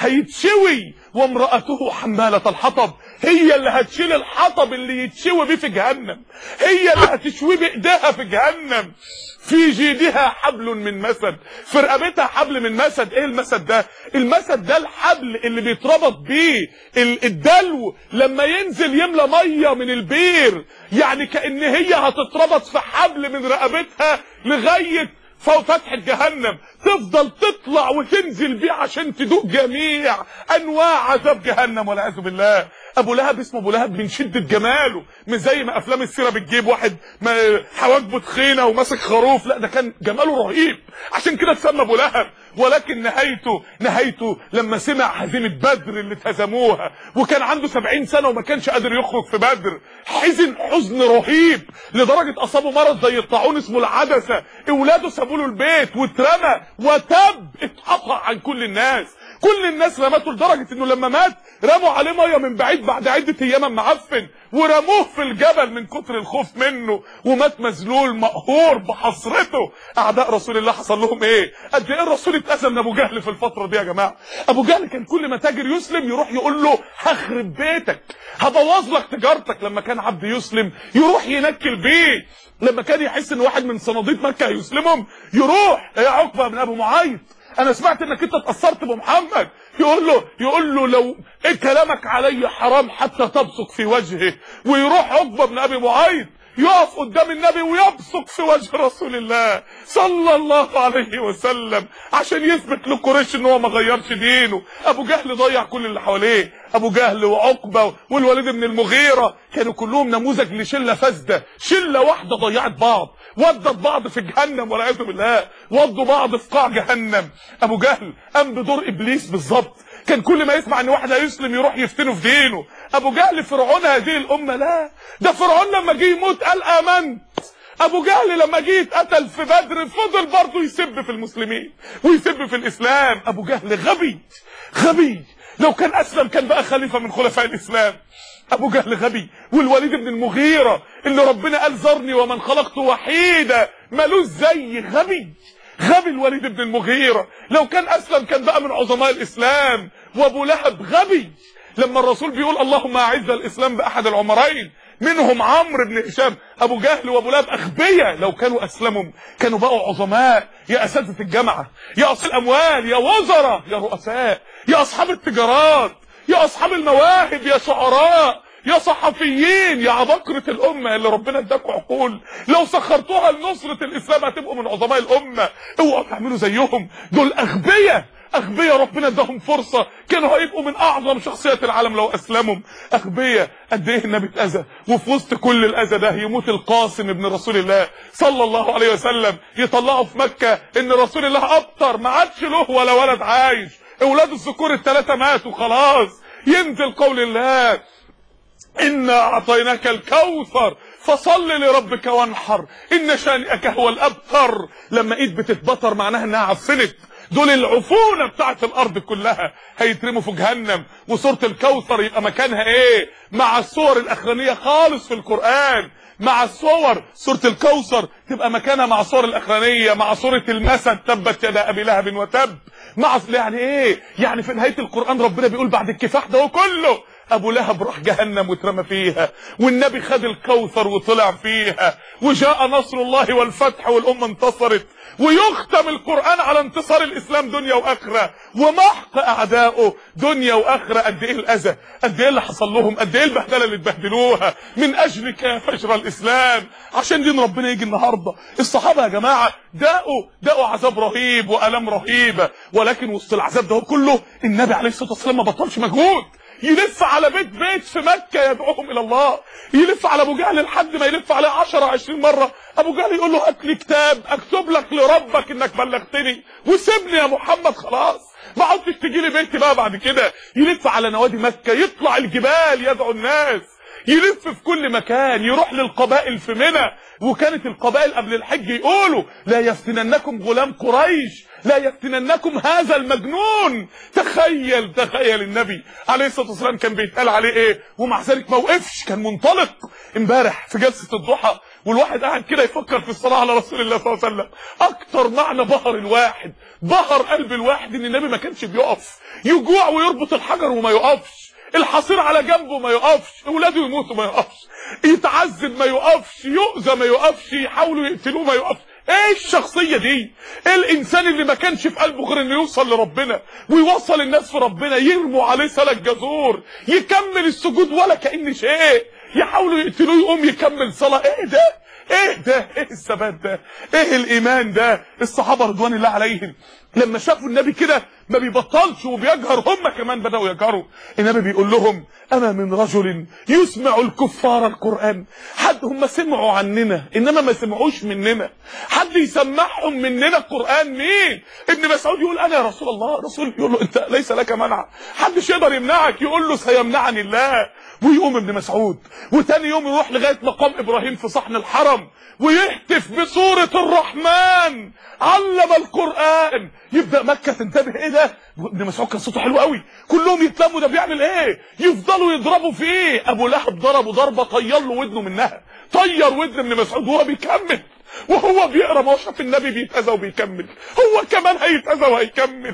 Speaker 1: هيتشوي وامرأته حمالة الحطب، هي اللي هتشيل الحطب اللي يتشوي بيه في جهنم، هي اللي هتشوي بايديها في جهنم، في جيدها حبل من مسد، في رقبتها حبل من مسد. ايه المسد ده؟ المسد ده الحبل اللي بيتربط بيه الدلو لما ينزل يملى ميه من البير، يعني كأن هي هتتربط في حبل من رقبتها لغايه فوق فتحة جهنم، تفضل تطلع وتنزل بيه عشان تدوق جميع انواع عذاب جهنم والعياذ بالله. ابو لهب اسمه ابو لهب من شدة جماله، مش زي ما افلام السيرة بتجيب واحد حواجبه تخينة وماسك خروف، لا ده كان جماله رهيب عشان كده اتسمى ابو لهب. ولكن نهايته نهايته لما سمع هزيمة بدر اللي اتهزموها وكان عنده سبعين سنة وما كانش قادر يخرج في بدر، حزن حزن رهيب لدرجة اصابه مرض زي الطاعون اسمه العدسة، اولاده سابوا له البيت واترمى وتب، اتقطع عن كل الناس، كل الناس رمته لدرجة انه لما مات رموا عليه ميه من بعيد بعد عدة ايام معفن ورموه في الجبل من كتر الخوف منه، ومات مذلول مقهور بحسرته. اعداء رسول الله حصل لهم ايه؟ قد ايه الرسول اتأذى من ابو جهل في الفترة دي يا جماعة. ابو جهل كان كل ما تاجر يسلم يروح يقول له هخرب بيتك هبوظ لك تجارتك، لما كان عبد يسلم يروح ينكل بيه، لما كان يحس ان واحد من صناديق مكة هيسلمهم يروح يا عقبة بن ابو معيط انا سمعت انك انت اتأثرت بمحمد، يقول له يقول له لو ايه كلامك علي حرام حتى تبصق في وجهه، ويروح عقبة بن ابي معيط يقف قدام النبي ويبصق في وجه رسول الله صلى الله عليه وسلم عشان يثبت لقريش ان هو ما غيرش دينه. ابو جهل ضيع كل اللي حواليه، ابو جهل وعقبة والوليد بن المغيرة كانوا كلهم نموذج لشلة فاسدة، شلة واحدة ضيعت بعض، ودت بعض في جهنم والعياذ بالله، ودوا بعض في قاع جهنم. ابو جهل قام بدور ابليس بالظبط، كان كل ما يسمع ان واحد هيسلم يروح يفتنه في دينه. ابو جهل فرعون هذه الامه، لا ده فرعون لما جه يموت قال امنت. ابو جهل لما جه يتقتل في بدر فضل برضه يسب في المسلمين ويسب في الاسلام. ابو جهل غبي غبي، لو كان اسلم كان بقى خليفه من خلفاء الاسلام. ابو جهل غبي. والوليد بن المغيرة اللي ربنا قال ذرني ومن خلقت وحيدا مالوش زي، غبي غبي الوليد بن المغيرة، لو كان اسلم كان بقى من عظماء الاسلام. وابو لهب غبي، لما الرسول بيقول اللهم اعز الاسلام باحد العمرين منهم عمرو بن هشام. ابو جهل وابو لهب اغبياء، لو كانوا اسلموا كانوا بقوا عظماء، يا اساتذه الجامعه، يا اصحاب الاموال، يا وزراء، يا رؤساء، يا اصحاب التجارات، يا اصحاب المواهب، يا شعراء، يا صحفيين، يا عباقرة الامه اللي ربنا اداكوا عقول لو سخرتوها لنصرة الاسلام هتبقوا من عظماء الامه. اوعوا تعملوا زيهم، دول اغبياء اغبياء ربنا اداهم فرصه كانوا هيبقوا من اعظم شخصيات العالم لو اسلموا. اغبياء. قد ايه النبي اتاذى، وفي وسط كل الاذى ده يموت القاسم ابن رسول الله صلى الله عليه وسلم، يطلعوا في مكه ان رسول الله ابتر ما عادش له ولا ولد عايش، اولاد الذكور الثلاثه ماتوا خلاص. ينزل قول الله إنا أعطيناك الكوثر فصل لربك وانحر إن شانئك هو الأبتر. لما إيد بتتبطر معناها إنها عفنت، دول العفونة بتاعت الأرض كلها هيترموا في جهنم. وسورة الكوثر يبقى مكانها إيه؟ مع الصور الأخرانية خالص في القرآن، مع الصور سورة الكوثر تبقى مكانها مع الصور الأخرانية، مع سورة المسد تبت يدا أبي لهب وتب. مع يعني إيه؟ يعني في نهاية القرآن ربنا بيقول بعد الكفاح ده كله ابو لهب راح جهنم واترمى فيها، والنبي خد الكوثر وطلع فيها، وجاء نصر الله والفتح والامه انتصرت، ويختم القرآن على انتصار الاسلام دنيا واخره ومحق اعدائه دنيا واخره. قد ايه الاذى، قد ايه اللي حصل لهم، قد ايه البهدله اللي اتبهدلوها من اجلك يا فجر الاسلام، عشان دين ربنا يجي النهارده. الصحابه يا جماعه داقوا داقوا عذاب رهيب والام رهيبه، ولكن وسط العذاب ده كله النبي عليه الصلاه والسلام ما بطلش مجهود، يلف على بيت بيت في مكة يدعوهم الى الله، يلف على ابو جهل لحد ما يلف عليه عشرة عشرين مرة. ابو جهل يقول له هات لي كتاب اكتب لك لربك انك بلغتني وسيبني يا محمد خلاص، ما عدتش تجي لي بيتي بقى بعد كده. يلف على نوادي مكة، يطلع الجبال يدعو الناس، يلف في كل مكان، يروح للقبائل في منى، وكانت القبائل قبل الحج يقولوا لا يفتننكم غلام قريش، لا يفتننكم هذا المجنون. تخيل تخيل النبي عليه الصلاه والسلام كان بيتقال عليه ايه، ومع ذلك ما وقفش، كان منطلق. امبارح في جلسه الضحى والواحد قاعد كده يفكر في الصلاه على رسول الله صلى الله عليه وسلم، اكتر معنى بهر الواحد، بهر قلب الواحد ان النبي ما كانش بيقف، يجوع ويربط الحجر وما يقفش، الحصير على جنبه ما يقفش، اولاده يموتوا ما يقفش، يتعذب ما يقفش، يؤذى ما يقفش، يحاولوا يقتلوه ما يقفش. ايه الشخصيه دي؟ ايه الانسان اللي ما كانش في قلبه غير انه يوصل لربنا ويوصل الناس في ربنا، يرموا عليه سلك جزور، يكمل السجود ولا كأن شيء، يحاولوا يقتلوه يقوم يكمل صلاه. ايه ده؟ ايه ده؟ ايه الثبات ده؟ ايه الايمان ده؟ الصحابه رضوان الله عليهم لما شافوا النبي كده ما بيبطلش وبيجهر، هم كمان بدأوا يجهروا. النبي بيقول لهم انا من رجل يسمع الكفار القرآن. حد هم سمعوا عننا انما ما سمعوش مننا، حد يسمعهم مننا القرآن؟ مين؟ ابن مسعود يقول انا يا رسول الله، رسول يقول له انت ليس لك منع، حدش يقدر يمنعك، يقول له سيمنعني الله. ويقوم ابن مسعود وتاني يوم يروح لغايه مقام ابراهيم في صحن الحرم ويهتف بسوره الرحمن علم القرآن. يبدأ مكة تنتبه ايه ده؟ ابن مسعود كان صوته حلو قوي، كلهم يتلموا ده بيعمل ايه؟ يفضلوا يضربوا فيه. ابو لهب ضربه ضربه طير له ودنه منها، طير ودن ابن مسعود وهو بيكمل، وهو بيقرا ما هو شاف النبي بيتأذى وبيكمل، هو كمان هيتأذى وهيكمل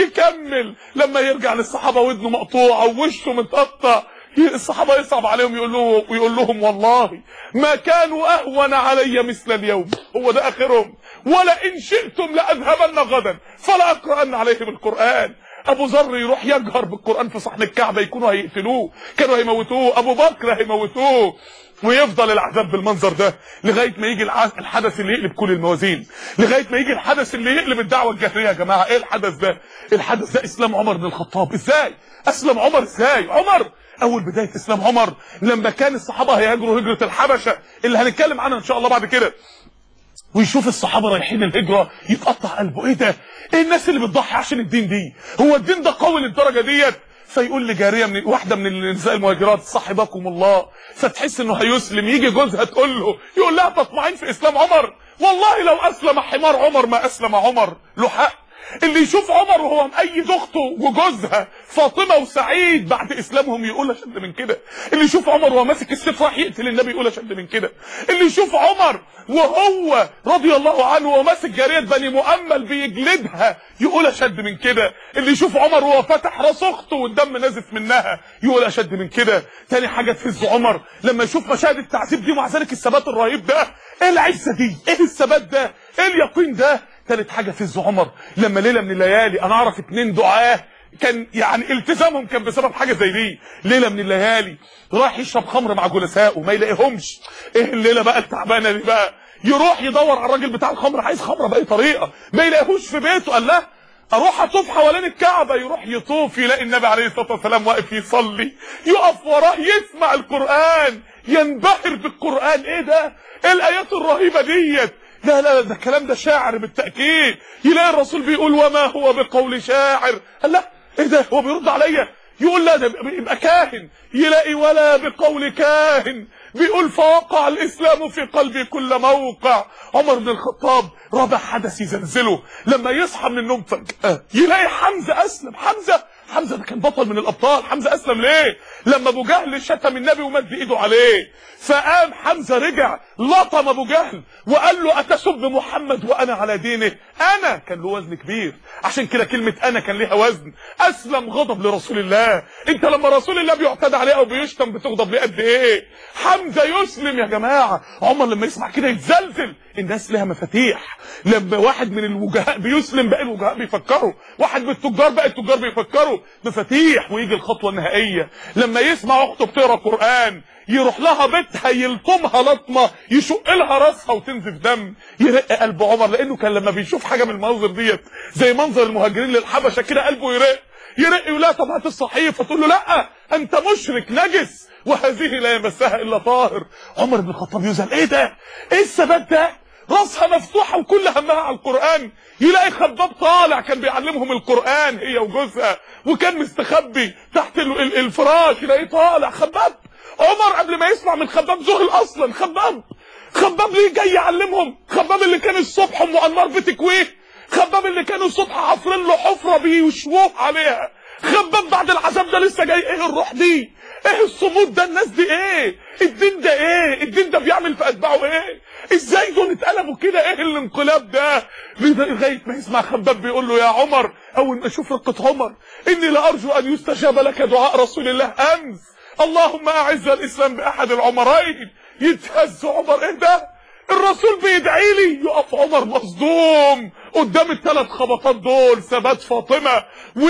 Speaker 1: يكمل. لما يرجع للصحابه ودنه مقطوعه ووشه متقطع، الصحابه يصعب عليهم يقول له ويقول لهم والله ما كانوا اهون علي مثل اليوم، هو ده اخرهم، ولا ان شئتم لاذهبن غدا فلا اقرأن عليهم القرآن. ابو ذر يروح يجهر بالقرآن في صحن الكعبه، يكونوا هيقتلوه، كانوا هيموتوه، ابو بكر هيموتوه، ويفضل العذاب بالمنظر ده لغايه ما يجي الحدث اللي يقلب كل الموازين، لغايه ما يجي الحدث اللي يقلب الدعوه الجاهليه. يا جماعه ايه الحدث ده؟ الحدث ده اسلام عمر بن الخطاب. ازاي اسلم عمر؟ ازاي عمر؟ اول بدايه اسلام عمر لما كان الصحابه هيهاجروا هجره الحبشه اللي هنتكلم عنها ان شاء الله بعد كده، ويشوف الصحابه رايحين الهجره يتقطع قلبه. ايه ده؟ ايه الناس اللي بتضحي عشان الدين دي؟ هو الدين ده قوي للدرجه ديت؟ فيقول لجاريه من واحده من النساء المهاجرات صاحبكم الله، فتحس انه هيسلم، يجي جوزها تقول له، يقول لها تطمعين في اسلام عمر؟ والله لو اسلم حمار عمر ما اسلم عمر. له حق. اللي يشوف عمر وهو مأيد اخته وجوزها فاطمه وسعيد بعد اسلامهم يقول اشد من كده. اللي يشوف عمر وهو ماسك السيف راح يقتل النبي يقول اشد من كده. اللي يشوف عمر وهو رضي الله عنه وهو ماسك جاريه بني مؤمل بيجلدها يقول اشد من كده. اللي يشوف عمر وهو فتح راس اخته والدم نازف منها يقول اشد من كده. تاني حاجه تهز عمر لما يشوف مشاهد التعذيب دي ومع ذلك الثبات الرهيب ده. ايه العزه دي؟ ايه الثبات ده؟ ايه اليقين ده؟ ثالث حاجه في عمر لما ليله من الليالي، انا اعرف اتنين دعاه كان يعني التزامهم كان بسبب حاجه زي دي، ليله من الليالي راح يشرب خمر مع جلسائه ما يلاقيهمش. ايه الليله بقى التعبانه دي بقى؟ يروح يدور على الراجل بتاع الخمر، عايز خمره باي طريقه، ما يلاقيهوش في بيته. قال له اروح اطوف حوالين الكعبه، يروح يطوف يلاقي النبي عليه الصلاه والسلام واقف يصلي، يقف وراه يسمع القران، ينبهر بالقران. ايه ده؟ ايه الايات الرهيبه ديت؟ لا لا ده الكلام ده شاعر بالتأكيد. يلاقي الرسول بيقول وما هو بقول شاعر. قال لا ايه ده؟ هو بيرد عليا؟ يقول لا ده يبقى كاهن. يلاقي ولا بقول كاهن، بيقول فوقع الاسلام في قلبي كل موقع. عمر بن الخطاب رابع حدث يزلزله لما يصحى من النوم فجأة يلاقي حمزة اسلم. حمزة حمزة ده كان بطل من الابطال. حمزة اسلم ليه؟ لما ابو جهل شتم النبي ومد ايده عليه، فقام حمزة حمزة رجع لطم ابو جهل وقال له اتسب محمد وانا على دينه. انا كان له وزن كبير، عشان كده كلمة انا كان ليها وزن. اسلم غضب لرسول الله. انت لما رسول الله بيعتدى عليه او بيشتم بتغضب ليه قد ايه؟ حمزة يسلم يا جماعة. عمر لما يسمع كده يتزلزل. الناس لها مفاتيح. لما واحد من الوجهاء بيسلم بقى الوجهاء بيفكروا، واحد من التجار بقى التجار بيفكروا. مفاتيح. ويجي الخطوة النهائية لما يسمع اخته بتقرا قرآن، يروح لها بيتها يلطمها لطمه يشق لها راسها وتنزف دم. يرق قلب عمر، لانه كان لما بيشوف حاجه من المناظر ديت زي منظر المهاجرين للحبشه كده قلبه يرق يرق يقول لها طب هات الصحيفه، تقول له لا انت مشرك نجس وهذه لا يمسها الا طاهر. عمر بن الخطاب يزعل. ايه ده؟ ايه الثبات ده؟ راسها مفتوحه وكل همها على القران. يلاقي خباب طالع كان بيعلمهم القران هي وجوزها، وكان مستخبي تحت الفراش، يلاقيه طالع خباب. عمر قبل ما يسمع من خباب ذهل اصلا. خباب خباب ليه جاي يعلمهم؟ خباب اللي كان الصبح ام انوار بتكويه، خباب اللي كانوا الصبح حافرين له حفره بيشوه عليها، خباب بعد العذاب ده لسه جاي. ايه الروح دي؟ ايه الصمود ده؟ الناس دي ايه؟ الدين ده ايه؟ الدين ده بيعمل في اتباعه ايه؟ ازاي دول اتقلبوا كده؟ ايه الانقلاب ده؟ لغايه ما يسمع خباب بيقول له يا عمر، اول ما اشوف رقه عمر اني لارجو ان يستجاب لك دعاء رسول الله امس، اللهم اعز الاسلام باحد العمرين. يتهز عمر. ايه ده؟ الرسول بيدعي لي. يقف عمر مصدوم قدام الثلاث خبطات دول، ثبات فاطمه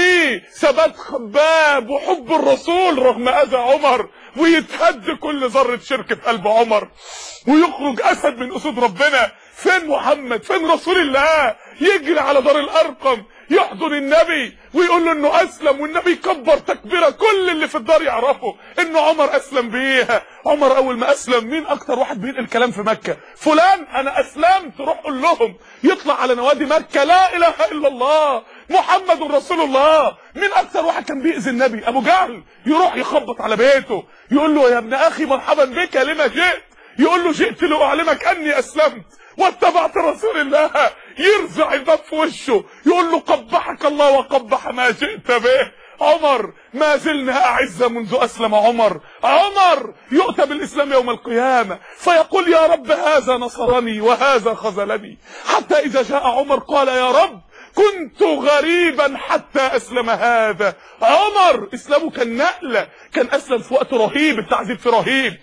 Speaker 1: وثبات خباب وحب الرسول رغم اذى عمر، ويتهد كل ذره شرك في قلب عمر، ويخرج اسد من اسود ربنا. فين محمد؟ فين رسول الله؟ يجري على دار الارقم يحضن النبي ويقول له انه اسلم، والنبي يكبر تكبيره كل اللي في الدار يعرفوا انه عمر اسلم بيها. عمر اول ما اسلم مين اكتر واحد بينقل كلام في مكه؟ فلان انا اسلمت، روح قول لهم. يطلع على نوادي مكه لا اله الا الله محمد رسول الله. مين اكتر واحد كان بيأذي النبي؟ ابو جهل. يروح يخبط على بيته يقول له يا ابن اخي مرحبا بك لما جئت؟ يقول له جئت لاعلمك اني اسلمت واتبعت رسول الله. يرزع الباب في وشه يقول له قبحك الله وقبح ما جئت به. عمر ما زلنا اعز منذ اسلم عمر. عمر يؤتى بالاسلام يوم القيامه فيقول يا رب هذا نصرني وهذا خذلني، حتى اذا جاء عمر قال يا رب كنت غريبا حتى اسلم هذا. عمر اسلامه كان نقله، كان اسلم في وقت رهيب، التعذيب في رهيب.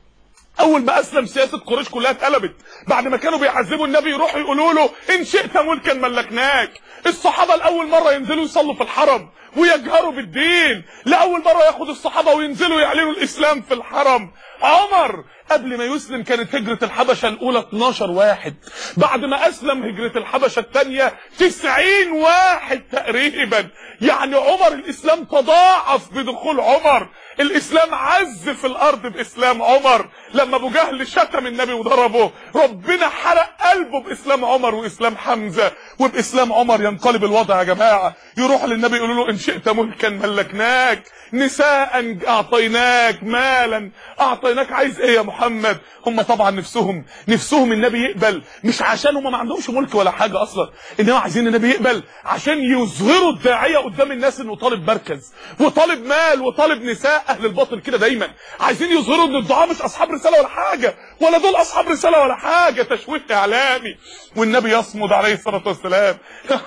Speaker 1: اول ما اسلم سياسه قريش كلها اتقلبت. بعد ما كانوا بيعذبوا النبي يروحوا يقولوا له ان شئت ملكا ملكناك. الصحابه لاول مره ينزلوا يصلوا في الحرم ويجهروا بالدين، لاول مره ياخد الصحابه وينزلوا يعلنوا الاسلام في الحرم. عمر قبل ما يسلم كانت هجره الحبشه الاولى اتناشر واحد، بعد ما اسلم هجره الحبشه الثانيه تسعين واحد تقريبا. يعني عمر الاسلام تضاعف بدخول عمر، الاسلام عز في الارض باسلام عمر. لما ابو جهل شتم النبي وضربه ربنا حرق قلبه باسلام عمر واسلام حمزه، وباسلام عمر ينقلب الوضع يا جماعه. يروح للنبي يقول له ان شئت ملكا ملكناك، نساء اعطيناك، مالا اعطيناك. عايز ايه يا محمد؟ هم طبعا نفسهم نفسهم النبي يقبل، مش عشان هم ما عندهمش ملك ولا حاجه اصلا، انما عايزين النبي يقبل عشان يظهروا الداعيه قدام الناس انه طالب مركز وطالب مال وطالب نساء. اهل الباطل كده دايما عايزين يظهروا ان الدعاء مش اصحاب رساله ولا حاجه، ولا دول اصحاب رساله ولا حاجه، تشويه اعلامي. والنبي يصمد عليه الصلاه والسلام.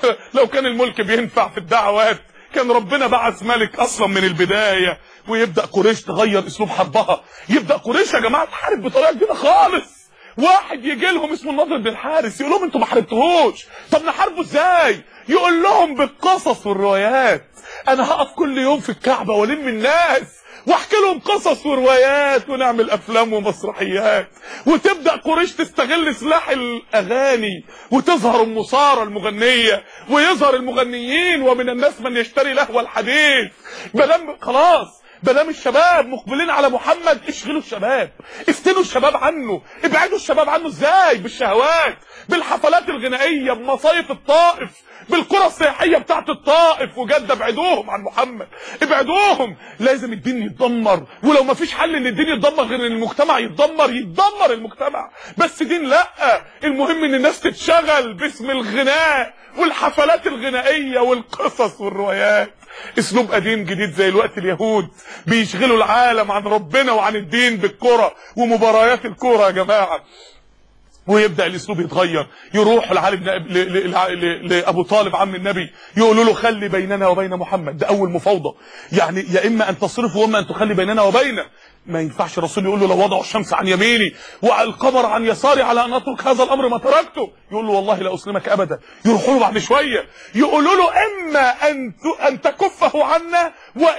Speaker 1: لو كان الملك بينفع في الدعوات كان ربنا بعث ملك اصلا من البدايه، ويبدا قريش تغير اسلوب حربها. يبدا قريش يا جماعه تحارب بطريقه جديده خالص. واحد يجي لهم اسمه النضر بن الحارث يقول لهم انتوا ما حاربتوهوش، طب نحاربه ازاي؟ يقول لهم بالقصص والروايات. انا هقف كل يوم في الكعبه والم الناس واحكي لهم قصص وروايات ونعمل افلام ومسرحيات. وتبدا قريش تستغل سلاح الاغاني وتظهر المصارى المغنيه ويظهر المغنيين، ومن الناس من يشتري لهو الحديث. بلام خلاص بلام الشباب مقبلين على محمد، اشغلوا الشباب، افتنوا الشباب عنه، ابعدوا الشباب عنه. ازاي؟ بالشهوات، بالحفلات الغنائيه، بمصايف الطائف، بالقرى السياحيه بتاعت الطائف وجده. ابعدوهم عن محمد، ابعدوهم. لازم الدين يتدمر، ولو ما فيش حل ان الدين يتدمر غير ان المجتمع يتدمر، يتدمر المجتمع. بس دين لا، المهم ان الناس تتشغل باسم الغناء والحفلات الغنائيه والقصص والروايات. اسلوب قديم جديد زي الوقت اليهود بيشغلوا العالم عن ربنا وعن الدين بالكرة ومباريات الكرة يا جماعة. ويبدأ الاسلوب يتغير، يروح لعلي بن لابو طالب عم النبي يقولوا له خلي بيننا وبين محمد. ده اول مفاوضه، يعني يا اما ان تصرفه واما ان تخلي بيننا وبينه. ما ينفعش الرسول يقول له لو وضعوا الشمس عن يميني والقمر عن يساري على ان اترك هذا الامر ما تركته. يقول له والله لا اسلمك ابدا. يروحوا له بعد شويه يقولوا له اما ان ان تكفه عنا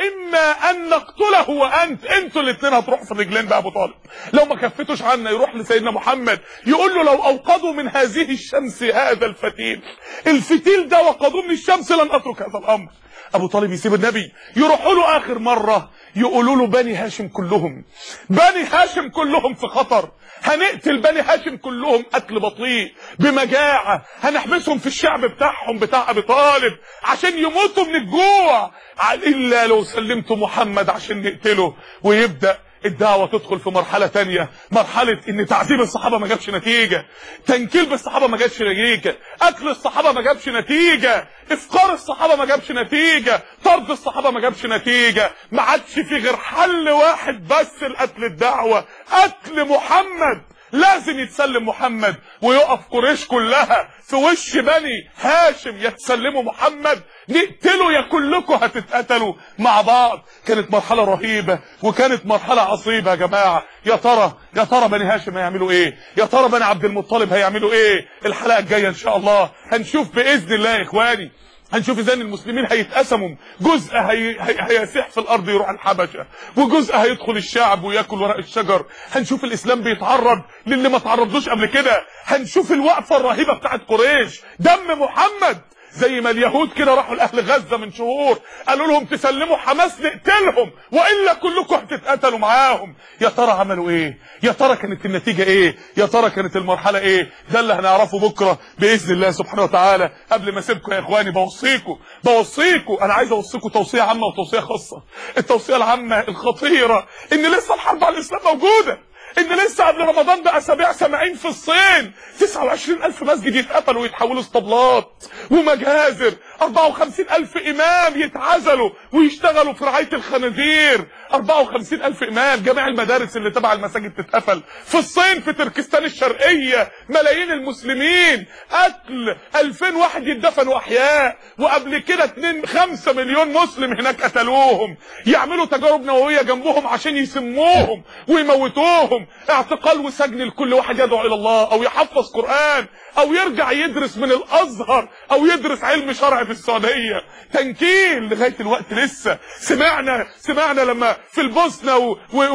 Speaker 1: واما ان نقتله وانت. انتوا الاثنين هتروحوا في الرجلين بقى ابو طالب لو ما كفتوش عنا. يروح لسيدنا محمد يقول له لو اوقدوا من هذه الشمس هذا الفتيل، الفتيل ده وقدوه من الشمس لن اترك هذا الامر. ابو طالب يسيب النبي. يروحوا له اخر مره يقولوا له بني هاشم كلهم، بني هاشم كلهم في خطر، هنقتل بني هاشم كلهم قتل بطيء بمجاعه، هنحبسهم في الشعب بتاعهم بتاع ابي طالب عشان يموتوا من الجوع الا لو سلمتوا محمد عشان نقتله. ويبدا الدعوة تدخل في مرحلة تانية، مرحلة ان تعذيب الصحابة ما جابش نتيجة، تنكيل بالصحابة ما جابش نتيجة، قتل الصحابة ما جابش نتيجة، افقار الصحابة ما جابش نتيجة، طرد الصحابة ما جابش نتيجة. ما عادش في غير حل واحد بس لقتل الدعوة، قتل محمد. لازم يتسلم محمد ويقف قريش كلها في وش بني هاشم يتسلموا محمد، نقتلوا يا كلكم هتتقتلوا مع بعض. كانت مرحلة رهيبة وكانت مرحلة عصيبة يا جماعة. يا ترى يا ترى بني هاشم هيعملوا ايه؟ يا ترى بني عبد المطلب هيعملوا ايه؟ الحلقة الجاية ان شاء الله هنشوف باذن الله يا اخواني، هنشوف ازاي المسلمين هيتقسموا. جزء هي... هي... هيسيح في الارض يروح الحبشه، وجزء هيدخل الشعب وياكل ورق الشجر. هنشوف الاسلام بيتعرض للي ما تعرضوش قبل كده. هنشوف الوقفه الرهيبه بتاعت قريش، دم محمد. زي ما اليهود كده راحوا لاهل غزه من شهور قالوا لهم تسلموا حماس نقتلهم والا كلكم هتتقتلوا معاهم. يا ترى عملوا ايه؟ يا ترى كانت النتيجه ايه؟ يا ترى كانت المرحله ايه؟ ده اللي هنعرفه بكره باذن الله سبحانه وتعالى. قبل ما اسيبكم يا اخواني بوصيكم بوصيكم انا عايز اوصيكم توصيه عامه وتوصيه خاصه. التوصيه العامه الخطيره ان لسه الحرب على الاسلام موجوده، ان لسه قبل رمضان باسابيع سامعين في الصين تسعة وعشرين الف مسجد يتقفلوا ويتحولوا اسطبلات ومجازر، أربعة وخمسين الف امام يتعزلوا ويشتغلوا في رعايه الخنازير، أربعة وخمسين الف امام. جميع المدارس اللي تبع المساجد تتقفل في الصين، في تركستان الشرقيه ملايين المسلمين، قتل ألفين واحد يدفنوا احياء، وقبل كده اتنين خمسة مليون مسلم هناك قتلوهم، يعملوا تجارب نوويه جنبهم عشان يسموهم ويموتوهم، اعتقال وسجن لكل واحد يدعو الى الله او يحفظ قرآن او يرجع يدرس من الازهر او يدرس علم شرع في السعودية، تنكيل لغاية الوقت. لسه سمعنا سمعنا لما في البوسنة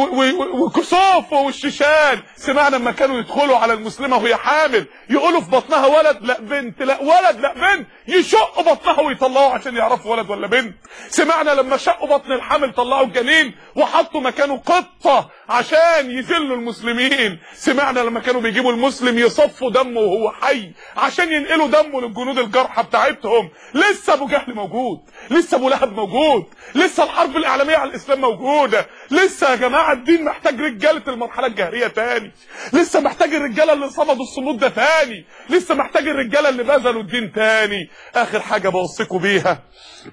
Speaker 1: وكوسوفو والشيشان سمعنا لما كانوا يدخلوا على المسلمة وهي حامل يقولوا في بطنها ولد لا بنت، لا ولد لا بنت، يشقوا بطنها ويطلعوا عشان يعرفوا ولد ولا بنت. سمعنا لما شقوا بطن الحامل طلعوا الجنين وحطوا مكانه قطة عشان يذلوا المسلمين. سمعنا لما كانوا بيجيبوا المسلم يصفوا دمه وهو حي عشان ينقلوا دمه للجنود الجرحى بتاعتهم. لسه ابو جهل موجود، لسه ابو لهب موجود، لسه الحرب الاعلاميه على الاسلام موجوده. لسه يا جماعه الدين محتاج رجاله المرحله الجاهليه تاني، لسه محتاج الرجاله اللي صمدوا الصمود ده تاني، لسه محتاج الرجاله اللي بذلوا الدين تاني. اخر حاجه بوصيكم بيها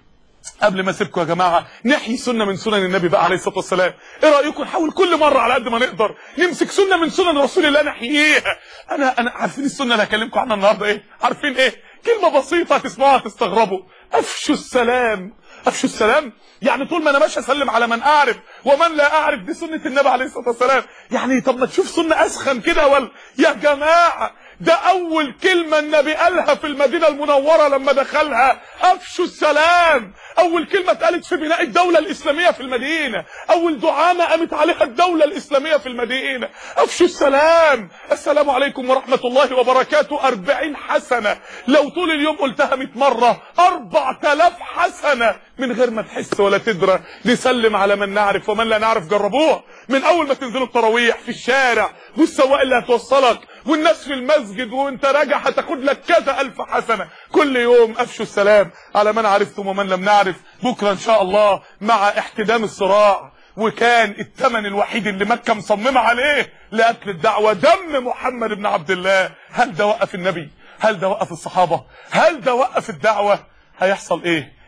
Speaker 1: قبل ما اسيبكم يا جماعه، نحيي سنه من سنن النبي بقى عليه الصلاه والسلام. ايه رايكم نحاول كل مره على قد ما نقدر نمسك سنه من سنن رسول الله نحييها. انا انا عارفين السنه اللي هكلمكم عنها النهارده ايه؟ عارفين ايه؟ كلمه بسيطه هتسمعوها تستغربوا، افشوا السلام. افشوا السلام يعني طول ما انا ماشي اسلم على من اعرف ومن لا اعرف، دي سنه النبي عليه الصلاه والسلام. يعني طب ما تشوف سنه اسخن كده ولا يا جماعه؟ ده اول كلمه النبي قالها في المدينه المنوره لما دخلها، افشوا السلام. اول كلمه اتقالت في بناء الدوله الاسلاميه في المدينه، اول دعامه قامت عليها الدوله الاسلاميه في المدينه، افشوا السلام. السلام عليكم ورحمه الله وبركاته أربعين حسنه، لو طول اليوم قلتها مئة مره أربعة آلاف حسنه من غير ما تحس ولا تدرى. نسلم على من نعرف ومن لا نعرف. جربوها من اول ما تنزلوا التراويح في الشارع، والسواق اللي هتوصلك، والناس في المسجد، وانت راجع هتاخد لك كذا الف حسنه كل يوم. افشوا السلام على من عرفتم ومن لم نعرف. بكره ان شاء الله مع احتدام الصراع، وكان الثمن الوحيد اللي مكه مصممه عليه لقتل الدعوه دم محمد بن عبد الله. هل ده وقف النبي؟ هل ده وقف الصحابه؟ هل ده وقف الدعوه؟ هيحصل ايه؟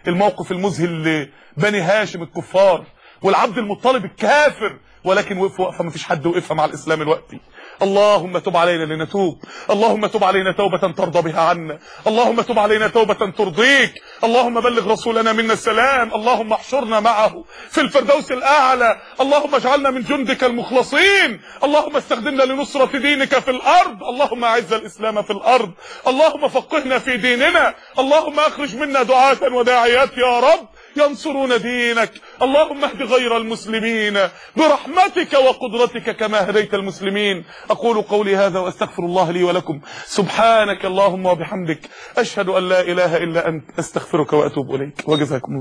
Speaker 1: الموقف المذهل لبني هاشم الكفار والعبد المطلب الكافر، ولكن وقفوا وقفه ما فيش حد وقفها مع الاسلام الوقتي. اللهم تب علينا لنتوب، اللهم تب علينا توبة ترضى بها عنا، اللهم تب علينا توبة ترضيك، اللهم بلغ رسولنا منا السلام، اللهم احشرنا معه في الفردوس الأعلى، اللهم اجعلنا من جندك المخلصين، اللهم استخدمنا لنصرة دينك في الأرض، اللهم أعز الإسلام في الأرض، اللهم فقهنا في ديننا، اللهم أخرج منا دعاة وداعيات يا رب ينصرون دينك، اللهم اهد غير المسلمين برحمتك وقدرتك كما هديت المسلمين. أقول قولي هذا وأستغفر الله لي ولكم، سبحانك اللهم وبحمدك، أشهد أن لا إله إلا أنت، أستغفرك وأتوب إليك، وجزاكم الله.